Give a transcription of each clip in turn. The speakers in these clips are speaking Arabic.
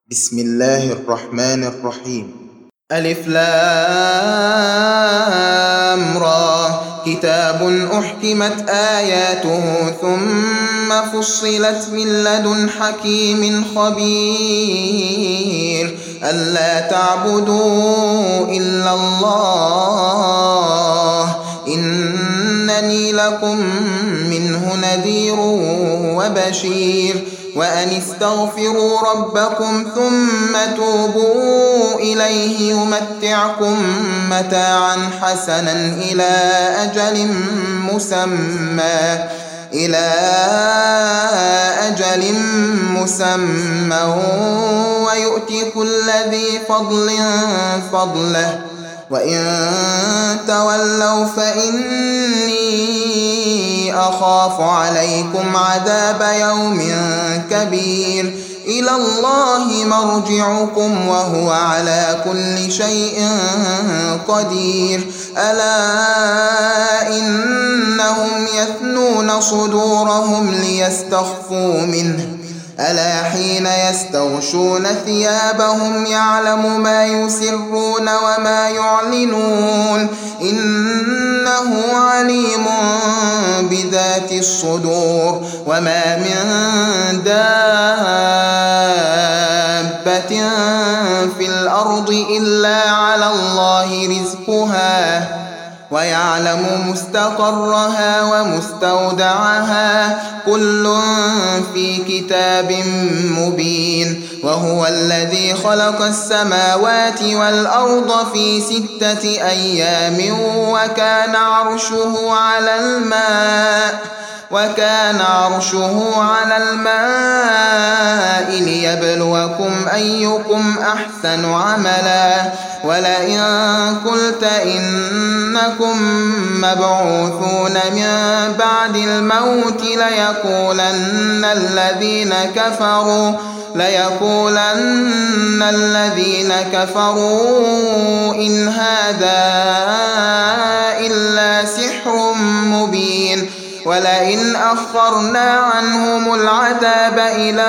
بسم الله الرحمن الرحيم. ألف لام را، كتاب أحكمت آياته ثم فصلت من لدن حكيم خبير ألا تعبدوا إلا الله إنني لكم منه نذير وبشير وأن استغفروا ربكم ثم توبوا إليه يمتعكم متاعا حسنا إلى أجل مسمى ويؤتي كل ذي فضل فضله وإن تولوا فإني أخاف عليكم عذاب يوم كبير إلى الله مرجعكم وهو على كل شيء قدير ألا إنهم يثنون صدورهم ليستخفوا منه ألا حين يستغشون ثيابهم يعلم ما يسرون وما يعلنون إنه عليم بذات الصدور وما من دابة في الأرض إلا على الله رزقها ويعلم مستقرها ومستودعها كل في كتاب مبين وهو الذي خلق السماوات والأرض في 6 أيام وكان عرشه على الماء ليبلوكم أيكم أحسن عملا ولئن قلت إنكم مبعوثون من بعد الموت ليقولن الذين كفروا إن هذا إلا سحر مبين ولئن أخرنا عنهم العذاب إلى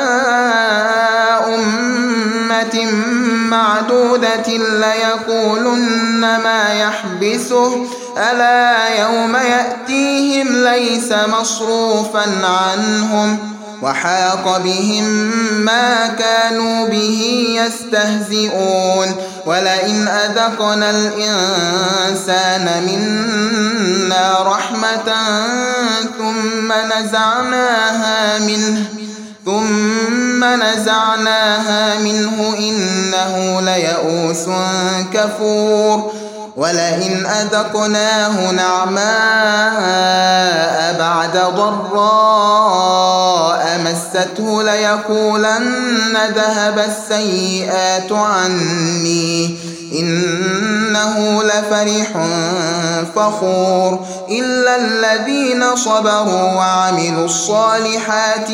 أمة معدودة ليقولن ما يحبسه ألا يوم يأتيهم ليس مصروفا عنهم وحاق بهم ما كانوا به يستهزئون ولئن أذقنا الإنسان منا رحمة ثم نزعناها منه إنه ليئوس كفور ولئن أذقناه نعماء بعد ضراء مسته ليقولن ذهب السيئات عني إنه لفرح فخور إلا الذين صبروا وعملوا الصالحات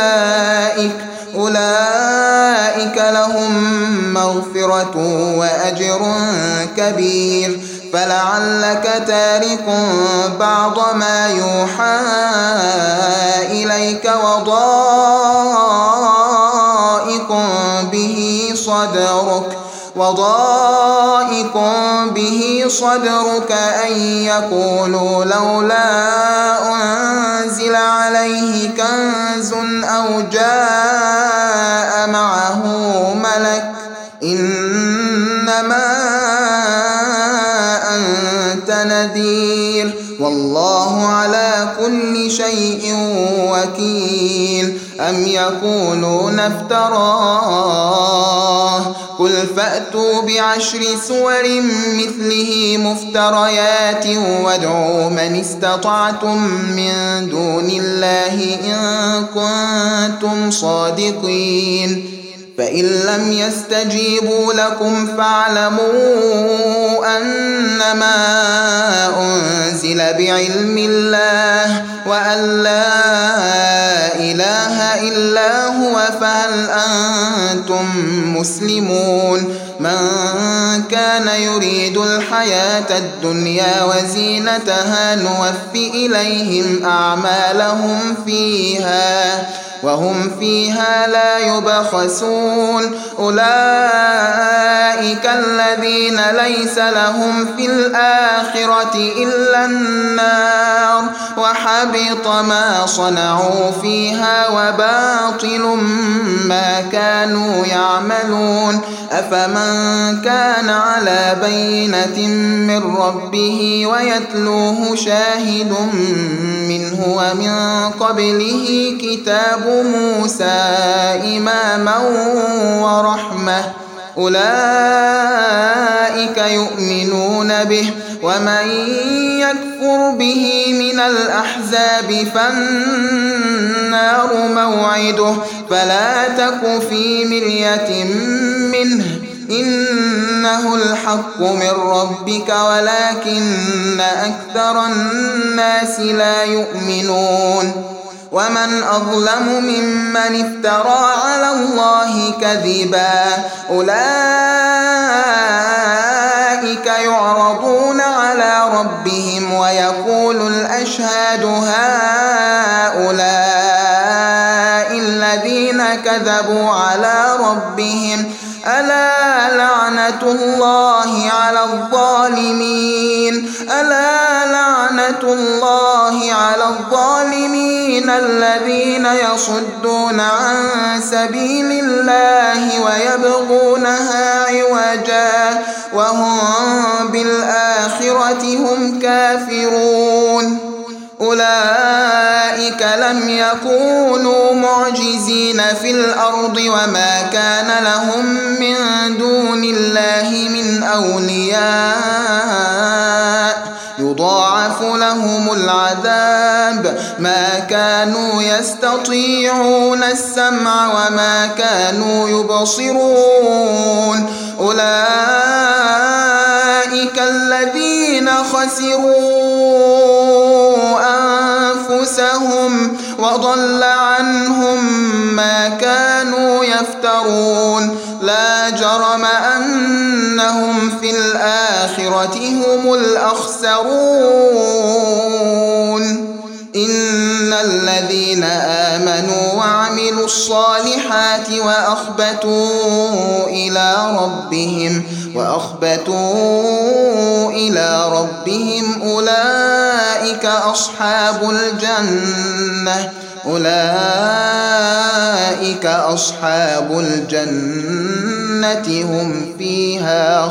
أولئك لهم مغفرة وأجر كبير فلعلك تارك بعض ما يوحى إليك وضائق به صدرك أن يقولوا لولا أنزل عليه كنز أو جاء معه ملك إنما أنت نذير والله على كل شيء وكيل أم يقولون افتراه قل فأتوا ب10 سور مثله مفتريات وادعوا من استطعتم من دون الله إن كنتم صادقين فإن لم يستجيبوا لكم فاعلموا أنما أنزل بعلم الله وأن لا إله إلا هو فهل أنتم مسلمون من كان يريد الحياة الدنيا وزينتها نوفي إليهم أعمالهم فيها وهم فيها لا يبخسون أولئك الذين ليس لهم في الآخرة إلا النار وحبط ما صنعوا فيها وباطل ما كانوا يعملون أفمن كان على بينة من ربه ويتلوه شاهد منه ومن قبله كتاب موسى إماما ورحمة أولئك يؤمنون به ومن يكفر به من الأحزاب فالنار موعده فلا تك في مرية منه إنه الحق من ربك ولكن أكثر الناس لا يؤمنون ومن أظلم ممن افترى على الله كذبا أولئك يعرضون على ربهم ويقول الأشهاد هؤلاء الذين كذبوا على ربهم ألا لعنة الله على الظالمين ألا لعنة الله على الظالمين الذين يصدون عن سبيل الله ويبغونها عوجا وهم بالآخرة هم كافرون أولئك لم يكونوا معجزين في الأرض وما كان لهم من دون الله من أولياء يضاعف لهم العذاب ما كانوا يستطيعون السمع وما كانوا يبصرون أولئك الذين خسروا أنفسهم وضل عنهم ما كانوا يفترون لا جرم أنهم في الآخرة هم الأخسرون إن الذين آمنوا وعملوا الصالحات وأخبتوا إلى ربهم أولئك أصحاب الجنة هم فيها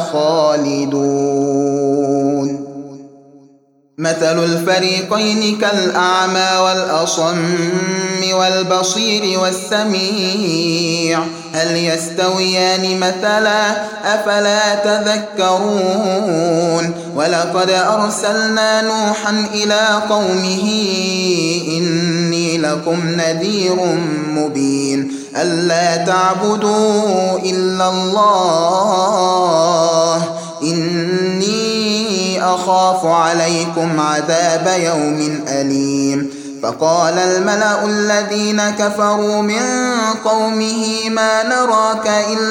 خالدون مثل الفريقين كالأعمى والأصم والبصير والسميع هل يستويان مثلا أفلا تذكرون ولقد أرسلنا نوحا إلى قومه إني لكم نذير مبين ألا تعبدوا إلا الله إني أخاف عليكم عذاب يوم أليم فقال الملأ الذين كفروا من قومه ما نراك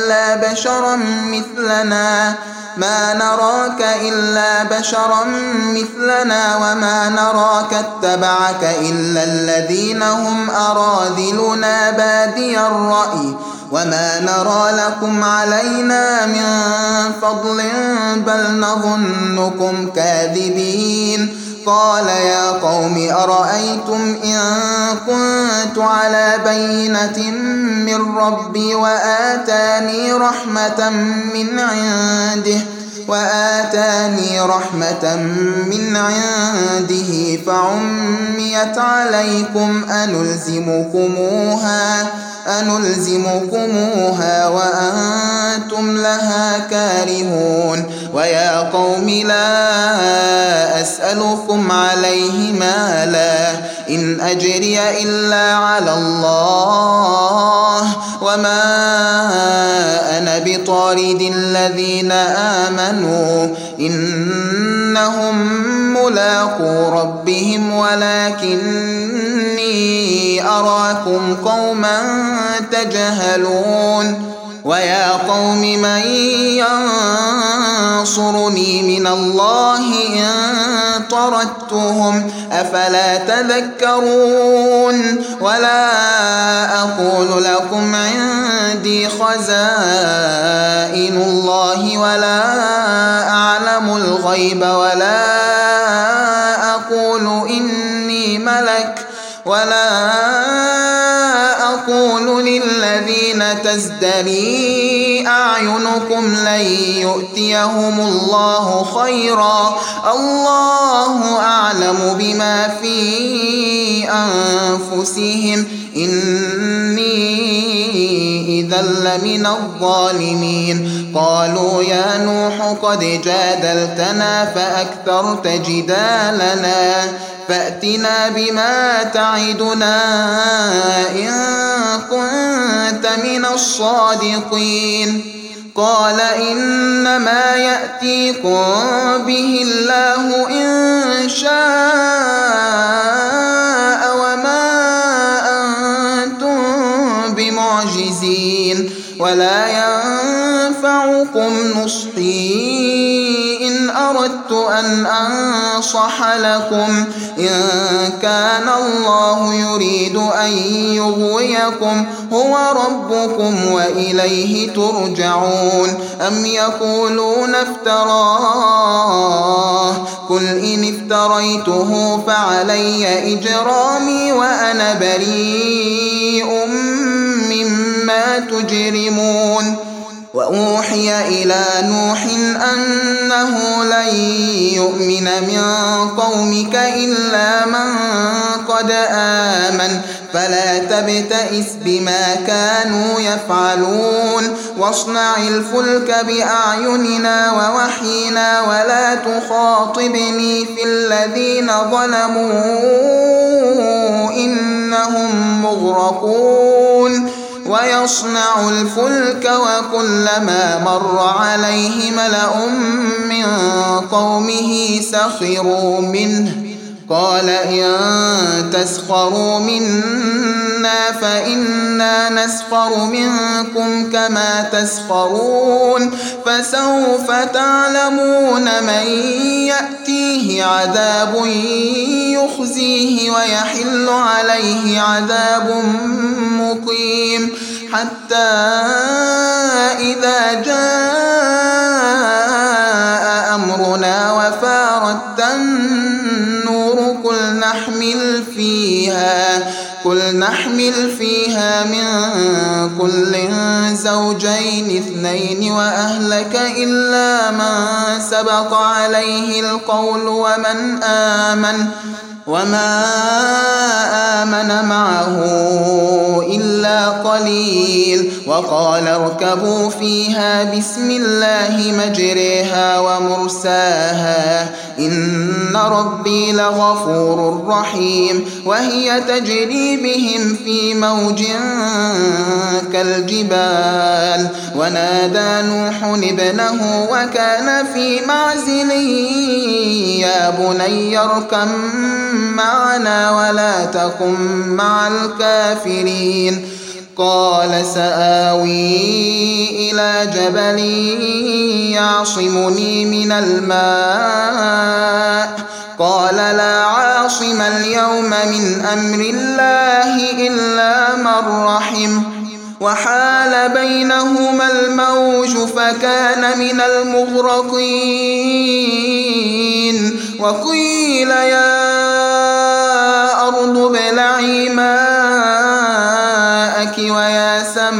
إلا بشرا مثلنا وما نراك اتبعك إلا الذين هم أراذلنا بادي الرأي وما نرى لكم علينا من فضل بل نظنكم كاذبين قال يا قوم أرأيتم إن كنت على بينة من ربي وآتاني رحمة من عنده فعميت عليكم أنلزمكموها وأنتم لها كارهون ويا قوم لا أسألكم عليه مالا إن أجري إلا على الله وما أنا بطارد الذين آمنوا إنهم ملاقو ربهم ولكني أراكم قوما تجهلون ويا قوم من ينصرني من الله إن طردتهم أفلا تذكرون ولا أقول لكم عندي خزائن الله ولا أعلم الغيب ولا أقول إني ملك ولا أقول للذين تزدري أعينكم لن يؤتيهم الله خيرا الله أعلم بما في أنفسهم إني إذا لمن الظالمين قالوا يا نوح قد جادلتنا فأكثرت جدالنا فأتنا بما تعدنا إن كنت من الصادقين قال إنما يأتيكم به الله إن شاء وما أنتم بمعجزين ولا ينفعكم نصحي إن أردت أن أنصح لكم إن كان الله يريد أن يغويكم هو ربكم وإليه ترجعون أم يقولون افتراه قل إن افتريته فعلي إجرامي وأنا بريء مما تجرمون وأوحي إلى نوح أنه لن يؤمن من قومك إلا من قد آمن فلا تبتئس بما كانوا يفعلون واصنع الفلك بأعيننا ووحينا ولا تخاطبني في الذين ظلموا إنهم مغرقون ويصنع الفلك وكلما مر عليه ملأ من قومه سخروا منه قال إن تسخروا منا فإنا نسخر منكم كما تسخرون فسوف تعلمون من يأتيه عذاب يخزيه ويحل عليه عذاب مقيم حتى إذا جاء أمرنا وفارت النور قل نحمل فيها من كل زوجين اثنين وأهلك إلا من سبق عليه القول وما آمن معه إلا قليل وقال اركبوا فيها بسم الله مجريها ومرساها إن ربي لغفور رحيم وهي تجري بهم في موج كالجبال ونادى نوح ابنه وكان في معزل يا بني اركب معنا ولا تكن مع الكافرين قال سآوي إلى جبل يعصمني من الماء قال لا عاصم اليوم من أمر الله إلا من رحم وحال بينهما الموج فكان من المغرقين وقيل يا أرض ابلعي ماءك ويا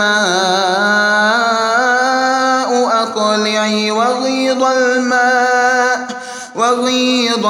سماء أقلعي وغيض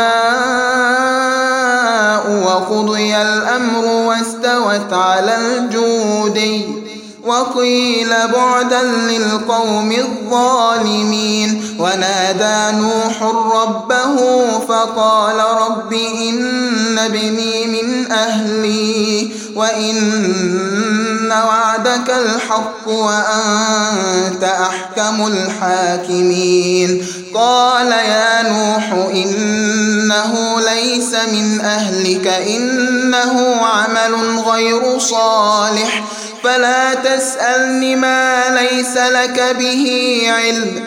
الماء وقضي الأمر واستوت على الجودي وقيل بعدا للقوم الظالمين ونادى نوح ربه فقال رب إن ابني من أهلي وإن وعدك الحق وأنت أحكم الحاكمين قال يا نوح إنه ليس من أهلك إنه عمل غير صالح فلا تسألني ما ليس لك به علم،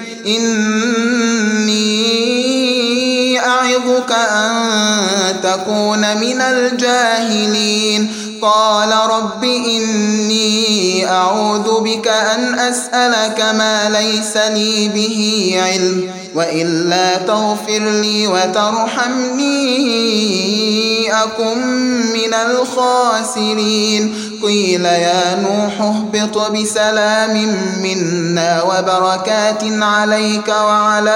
إني أعظك أن تكون من الجاهلين. قال رب إني أعوذ بك أن أسألك ما ليس لي به علم، وإلا تغفر لي وترحمني أكن من الخاسرين. قيل يا نوح اهبط بسلام منا وبركات عليك وعلى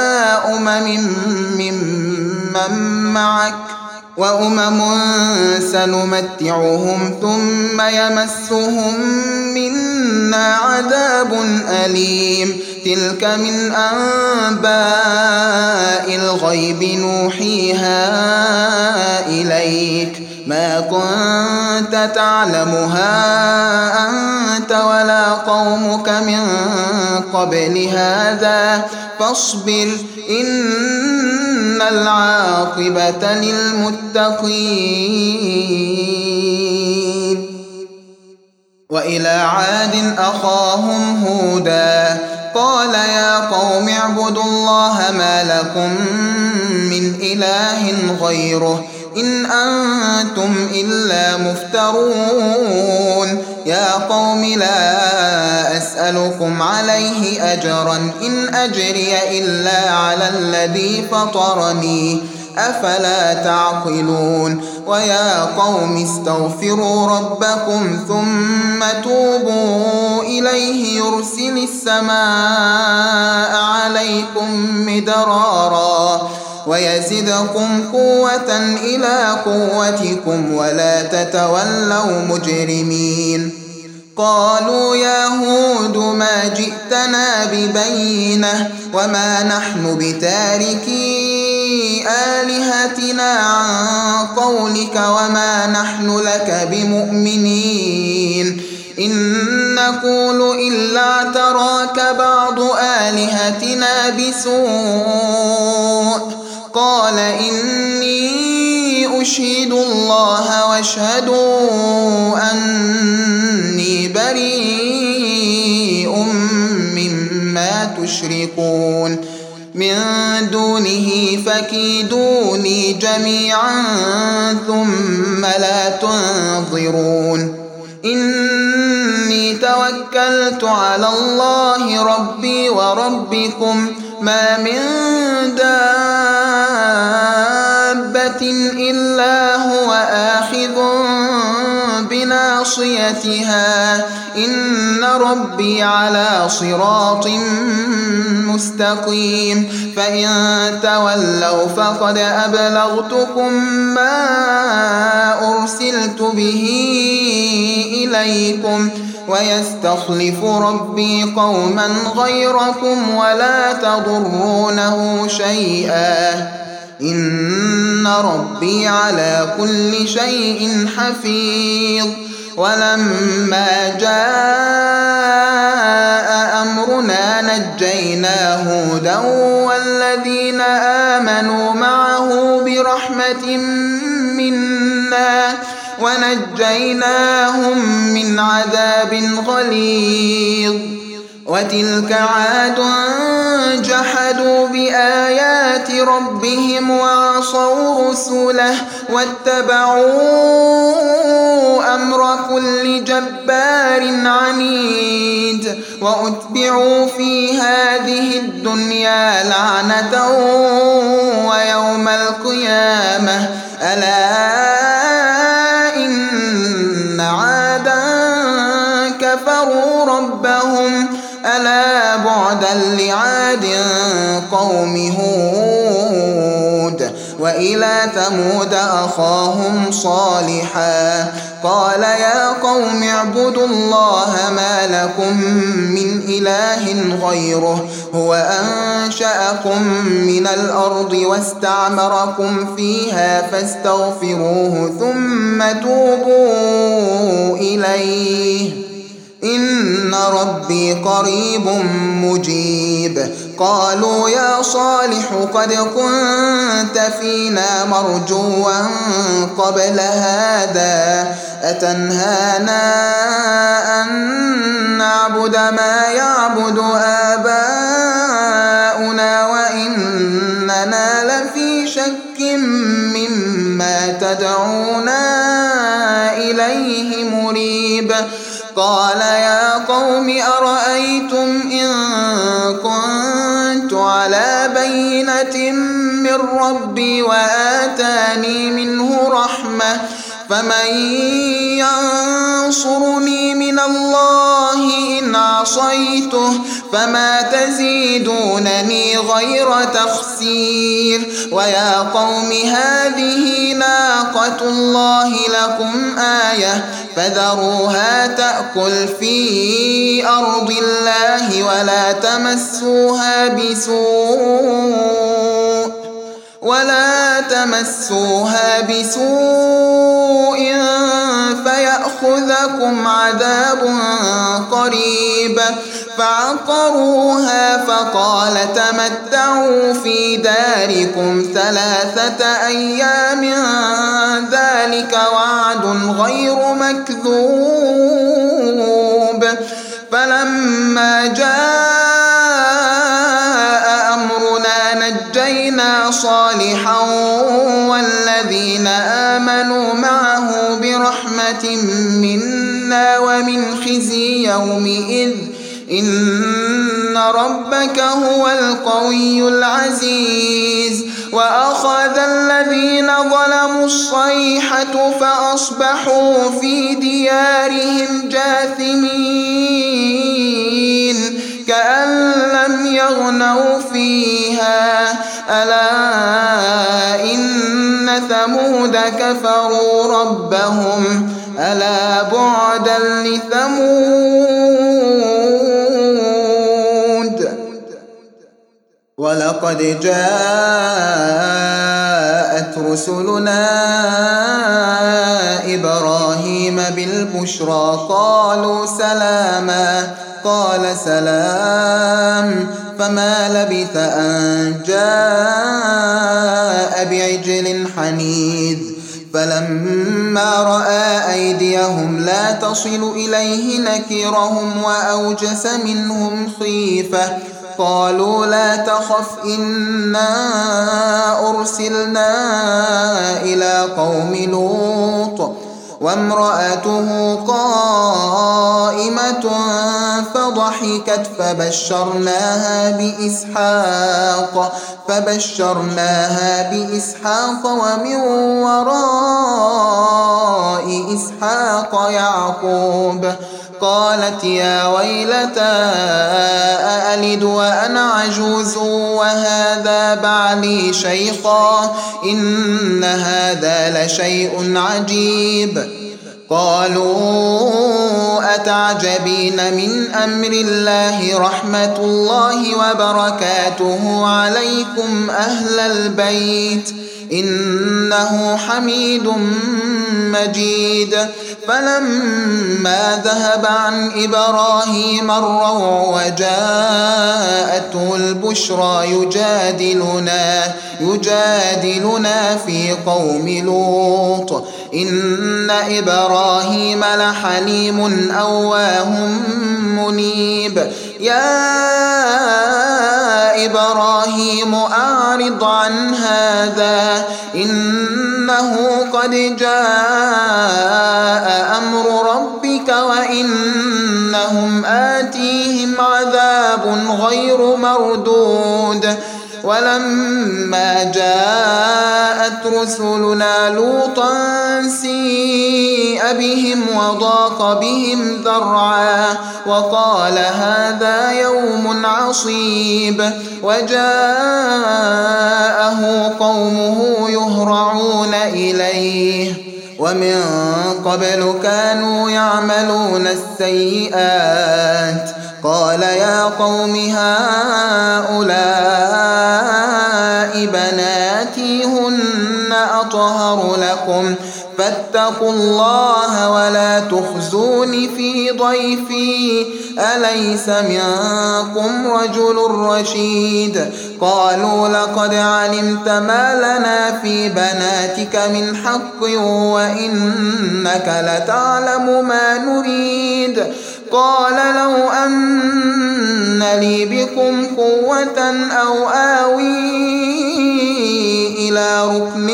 معك وأمم سنمتعهم ثم يمسهم منا عذاب أليم. تلك من أنباء الغيب نوحيها إليك، ما كنت تعلمها أنت ولا قومك من قبل هذا، فاصبر إن العاقبة للمتقين. وإلى عاد أخاهم هودا قال يا قوم اعبدوا الله ما لكم من إله غيره إن أنتم إلا مفترون. يا قوم لا أسألكم عليه أجرا إن أجري إلا على الذي فطرني، أفلا تعقلون. ويا قوم استغفروا ربكم ثم توبوا إليه يرسل السماء عليكم مدرارا ويزدكم قوة إلى قوتكم ولا تتولوا مجرمين. قالوا يا هود ما جئتنا ببينة وما نحن بتاركي آلهتنا عن قولك وما نحن لك بمؤمنين، إن نقول إلا تراك بعض آلهتنا بسوء. قال إني أشهد الله واشهدوا أني بريء مما تشركون من دونه فكيدوني جميعا ثم لا تنظرون. إني توكلت على الله ربي وربكم ما من دابة إلا هو آخذ بناصيتها إن ربي على صراط مستقيم. فإن تولوا فقد أبلغتكم ما أرسلت به إليكم ويستخلف ربي قوما غيركم ولا تضرونه شيئا إن ربي على كل شيء حفيظ. ولما جاء أمرنا نجينا هودا والذين آمنوا معه برحمة منا ونجيناهم من عذاب غليظ. وتلك عاد جحدوا بآيات ربهم وعصوا رسله واتبعوا أمر كل جبار عنيد. وأتبعوا في هذه الدنيا لعنة ويوم القيامة ألا إن عادا كفروا ربهم ألا بعدا لعاد قوم هود. وإلى ثمود أخاهم صالحا قال يا قوم اعبدوا الله ما لكم من إله غيره هو أنشأكم من الأرض واستعمركم فيها فاستغفروه ثم توبوا إليه إن ربي قريب مجيب. قالوا يا صالح قد كنت فينا مرجوا قبل هذا أتنهانا أن نعبد ما يعبد آباؤنا وإننا لفي شك مما تدعونا إليه مريب قال يا قوم أرأيتم إن كنت على بينة من ربي وآتاني منه رحمة فمن ينصرني من الله إن عصيته فما تزيدونني غير تخسير ويا قوم هذه ناقة الله لكم آية فذروها تأكل في أرض الله ولا تمسوها بسوء فيأخذكم عذاب قريب فعقروها فقال تمتعوا في داركم 3 أيام ذلك وعد غير مكذوب فلما جاء أمرنا نجينا صالحا والذين آمنوا معه برحمة منا ومن خزي يومئذ إن ربك هو القوي العزيز وأخذ الذين ظلموا الصيحة فأصبحوا في ديارهم جاثمين كأن لم يغنوا فيها ألا إن ثمود كفروا ربهم ألا بعدا لثمود ولقد جاءت رسلنا إبراهيم بالبشرى قالوا سلاما قال سلام فما لبث أن جاء بعجل حنيذ فلما رأى أيديهم لا تصل إليه نكرهم وأوجس منهم خيفة قالوا لا تخف إنا أرسلنا إلى قوم لوط وامرأته قائمة فضحكت فبشرناها بإسحاق ومن وراء إسحاق يعقوب قالت يا ويلتى أألد وأنا عجوز وهذا بعلي شيخا إن هذا لشيء عجيب قالوا أتعجبين من أمر الله رحمة الله وبركاته عليكم أهل البيت إنه حميد مجيد فلما ذهب عن إبراهيم الروع وجاءته البشرى يجادلنا في قوم لوط إن إبراهيم لحليم أواه منيب يا إبراهيم أعرض عن هذا إنه قد جاء أمر ربك وإنهم آتيهم عذاب غير مردود ولما جاءت رسلنا لوطا سيء بهم وضاق بهم ذرعا وقال هذا يوم عصيب وجاءه قومه يهرعون إليه ومن قبل كانوا يعملون السيئات قال يا قوم هؤلاء بناتي هن أطهر لكم فاتقوا الله ولا تخزون في ضيفي أليس منكم رجل رشيد قالوا لقد علمت ما لنا في بناتك من حق وإنك لتعلم ما نريد. قال لو أن لي بكم قوة أو آوي إلى ركن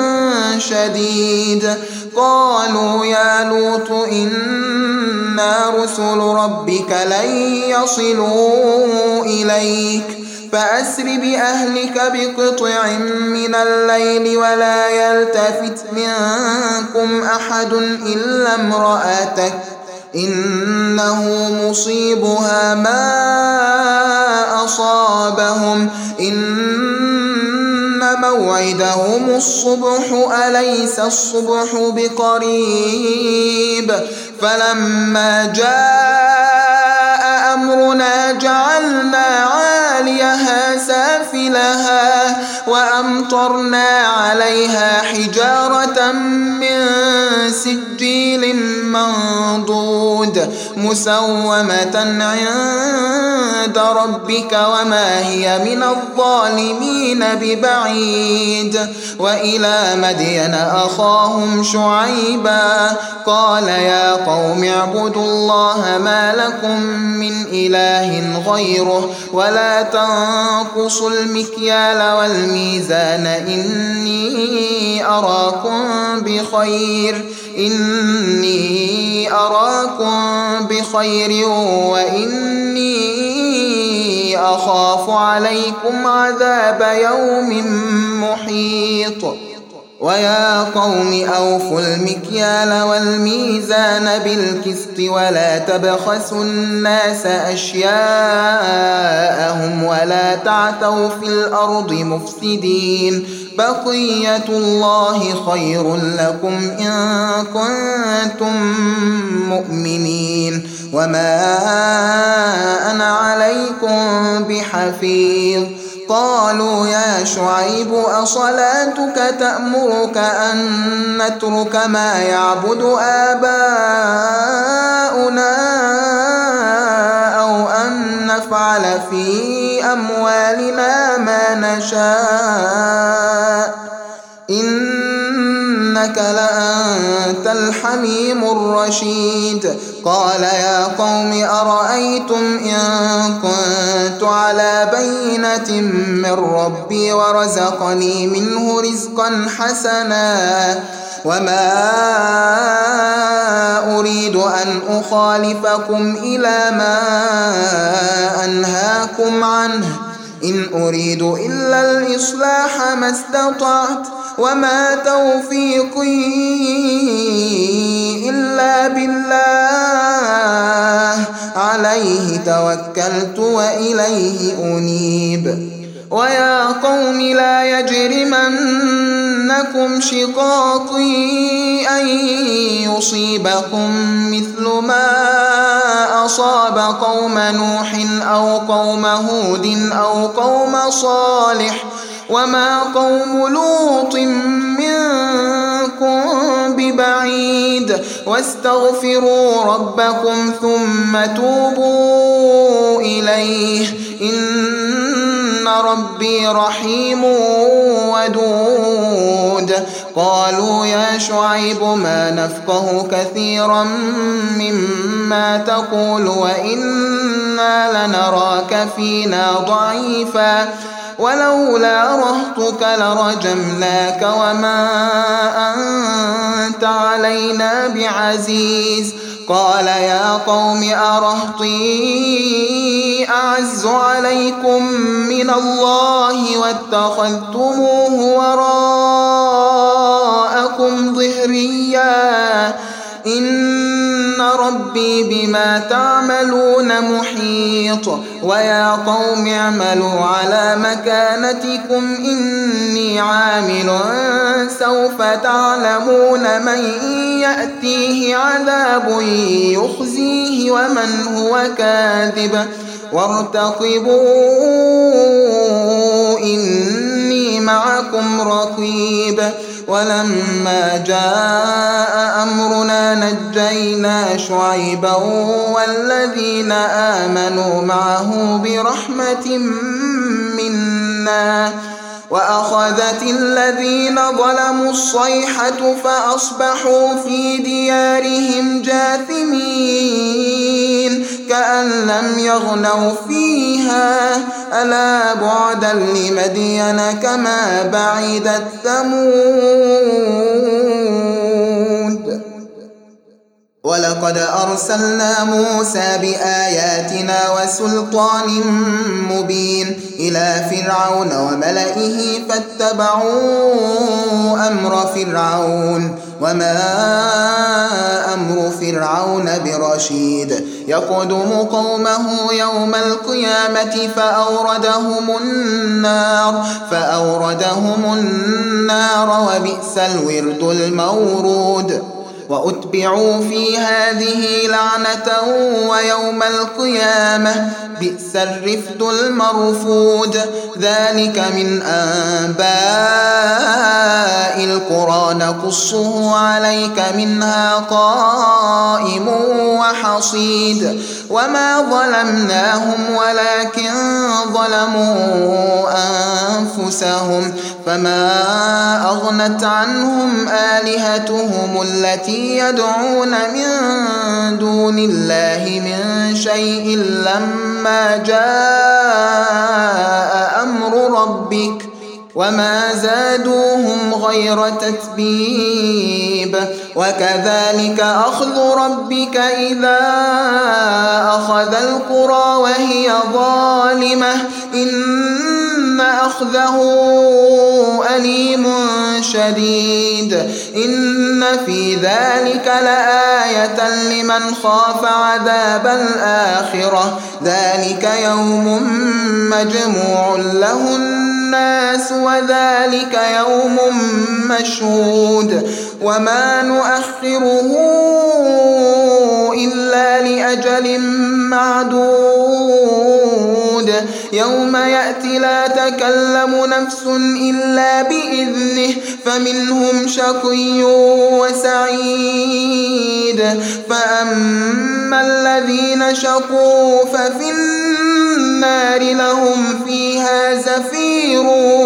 شديد. قالوا يا لوط إنا رسل ربك لن يصلوا إليك فأسر بأهلك بقطع من الليل ولا يلتفت منكم أحد إلا امرأتك إنه مصيبها ما أصابهم إن موعدهم الصبح أليس الصبح بقريب. فلما جاء أمرنا جعلنا عاليها سافلها وأمطرنا عليها حجارة من سجيل منضود مسومة عند ربك وما هي من الظالمين ببعيد. وإلى مدين أخاهم شعيبا قال يا قوم اعبدوا الله ما لكم من إله غيره ولا تنقصوا المكيال والميزان إني أراكم بخير وإني أخاف عليكم عذاب يوم محيط. ويا قوم أوفوا المكيال والميزان بالقسط ولا تبخسوا الناس أشياءهم ولا تعثوا في الأرض مفسدين. بقية الله خير لكم إن كنتم مؤمنين وما أنا عليكم بحفيظ. قالوا يا شعيب أصلاتك تأمرك أن نترك ما يعبد آباؤنا أو أن نفعل في أموالنا ما نشاء إنك لأنت الحليم الرشيد. قال يا قوم أرأيتم إن كنت على بينة من ربي ورزقني منه رزقا حسنا وما أريد أن أخالفكم إلى ما أنهاكم عنه إن أريد إلا الإصلاح ما استطعت وما توفيقي إلا بالله عليه توكلت وإليه أنيب. ويا قوم لا يجرمنكم شقاقي أن يصيبكم مثل ما أصاب قوم نوح أو قوم هود أو قوم صالح وما قوم لوط منكم ببعيد. واستغفروا ربكم ثم توبوا إليه إن ربي رحيم ودود. قالوا يا شعيب ما نفقه كثيرا مما تقول وإنا لنراك فينا ضعيفا ولولا رهطك لرجمناك وما أنت علينا بعزيز. قال يا قوم أرهطي أعز عليكم من الله واتخذتموه وراءكم ظهريا إن ربي بما تعملون محيط. ويا قوم اعملوا على مكانتكم إني عامل سوف تعلمون من يأتيه عذاب يخزيه ومن هو كاذب وارتقبوا إني معكم رقيب. ولما جاء أمرنا نجينا شعيبا والذين آمنوا معه برحمة منا وأخذت الذين ظلموا الصيحة فأصبحوا في ديارهم جاثمين كأن لم يغنوا فيها ألا بعدا لمدين كما بعدت ثمود. ولقد أرسلنا موسى بآياتنا وسلطان مبين إلى فرعون وملئه فاتبعوا أمر فرعون وما أمر فرعون برشيد يقدم قومه يوم القيامة فأوردهم النار وبئس الورد المورود. وأتبعوا في هذه لعنة ويوم القيامة بئس الرفد المرفود. ذلك من أنباء القرى نقصه عليك منها قائم وحصيد. وما ظلمناهم ولكن ظلموا أنفسهم فما أغنت عنهم آلهتهم التي يدعون من دون الله من شيء لما جاء أمر ربك وما زادوهم غير تتبيب. وكذلك أخذ ربك إذا أخذ القرى وهي ظالمة إن أخذه أليم شديد. إن في ذلك لآية لمن خاف عذاب الآخرة ذلك يوم مجموع له الناس وذلك يوم مشهود. وما نؤخره إلا لأجل معدود يوم يأتي لا تكلم نفس إلا بإذنه فمنهم شقي وسعيد. فأما الذين شقوا ففي النار لهم فيها زفير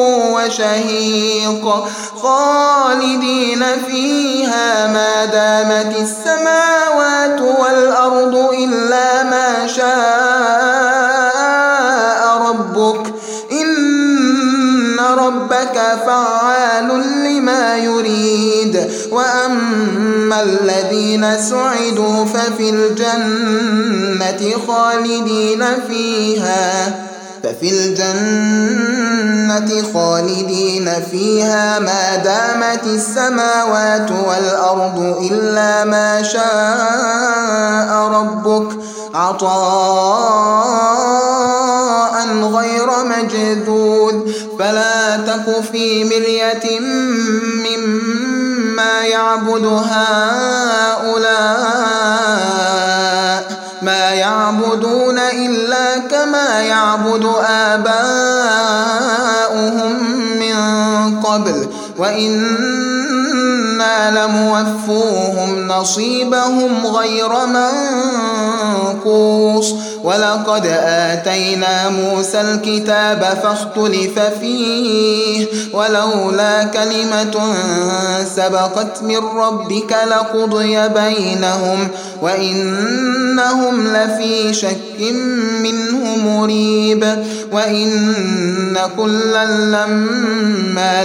وشهيق خالدين فيها ما دامت السماوات والأرض إلا ما شاء ربك إن ربك فعال لما يريد. وأما الذين سعدوا ففي الجنة خالدين فيها ما دامت السماوات والأرض إلا ما شاء ربك عطاء غير مجذوذ. فلا تك في مرية مما يعبد هؤلاء ما يعبدون إلا كما يعبد آباؤهم من قبل وإنا لموفوهم نصيبهم غير منقوص. ولقد آتينا موسى الكتاب فاختلف فيه ولولا كلمة سبقت من ربك لقضي بينهم وإنهم لفي شك منه مريب. وإن كلا لما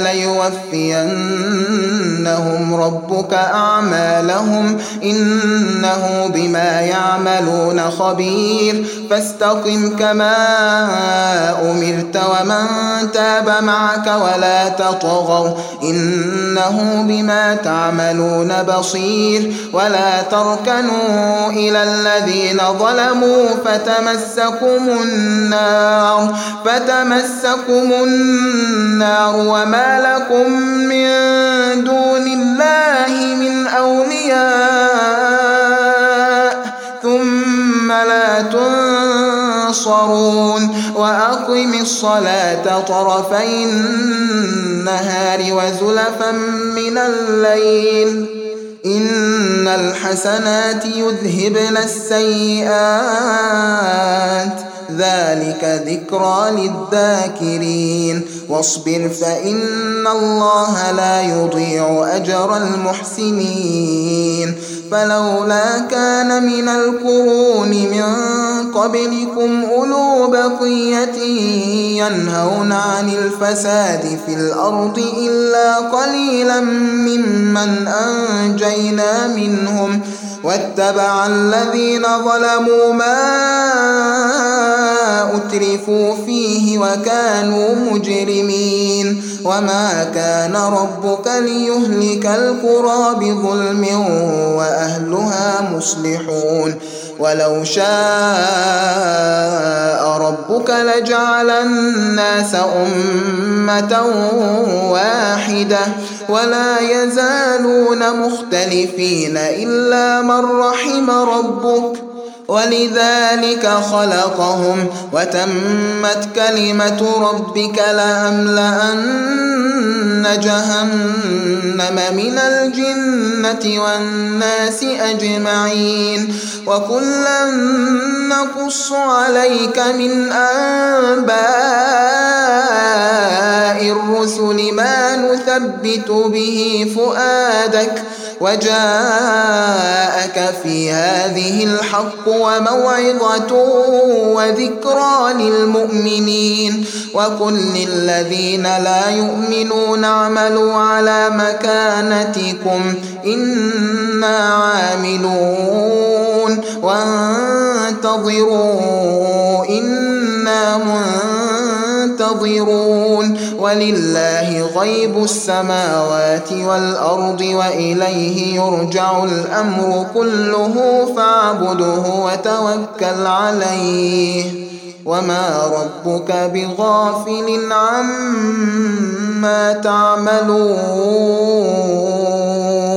ليوفينهم ربك أعمالهم إنه بما يعملون خبير. فاستقم كما أمرت ومن تاب معك ولا تطغوا إنه بما تعملون بصير. ولا تركنوا إلى الذين ظلموا فتمسكم النار وما لكم من دون الله من أولياء ثم لا تنصرون. وأقم الصلاة طرفي النهار وزلفا من الليل إن الحسنات يذهبن السيئات ذلك ذكرى للذاكرين واصبر فإن الله لا يضيع أجر المحسنين فلولا كان من القرون من قبلكم أولو بقية ينهون عن الفساد في الأرض إلا قليلا ممن أنجينا منهم واتبع الذين ظلموا ما أترفوا فيه وكانوا مجرمين وما كان ربك ليهلك القرى بظلم وأهلها مصلحون ولو شاء ربك لجعل الناس أمة واحدة ولا يزالون مختلفين إلا من رحم ربك ولذلك خلقهم وتمت كلمة ربك لأملأن جهنم من الجنة والناس أجمعين وكلا نقص عليك من أنباء الرسل ما نثبت به فؤادك وجاءك في هذه الحق وموعظة وذكرى للمؤمنين وقل للذين لا يؤمنون اعملوا على مكانتكم إنا عاملون وانتظروا إنا منتظرون ولله غيب السماوات والأرض وإليه يرجع الأمر كله فاعبده وتوكل عليه وما ربك بغافل عما تعملون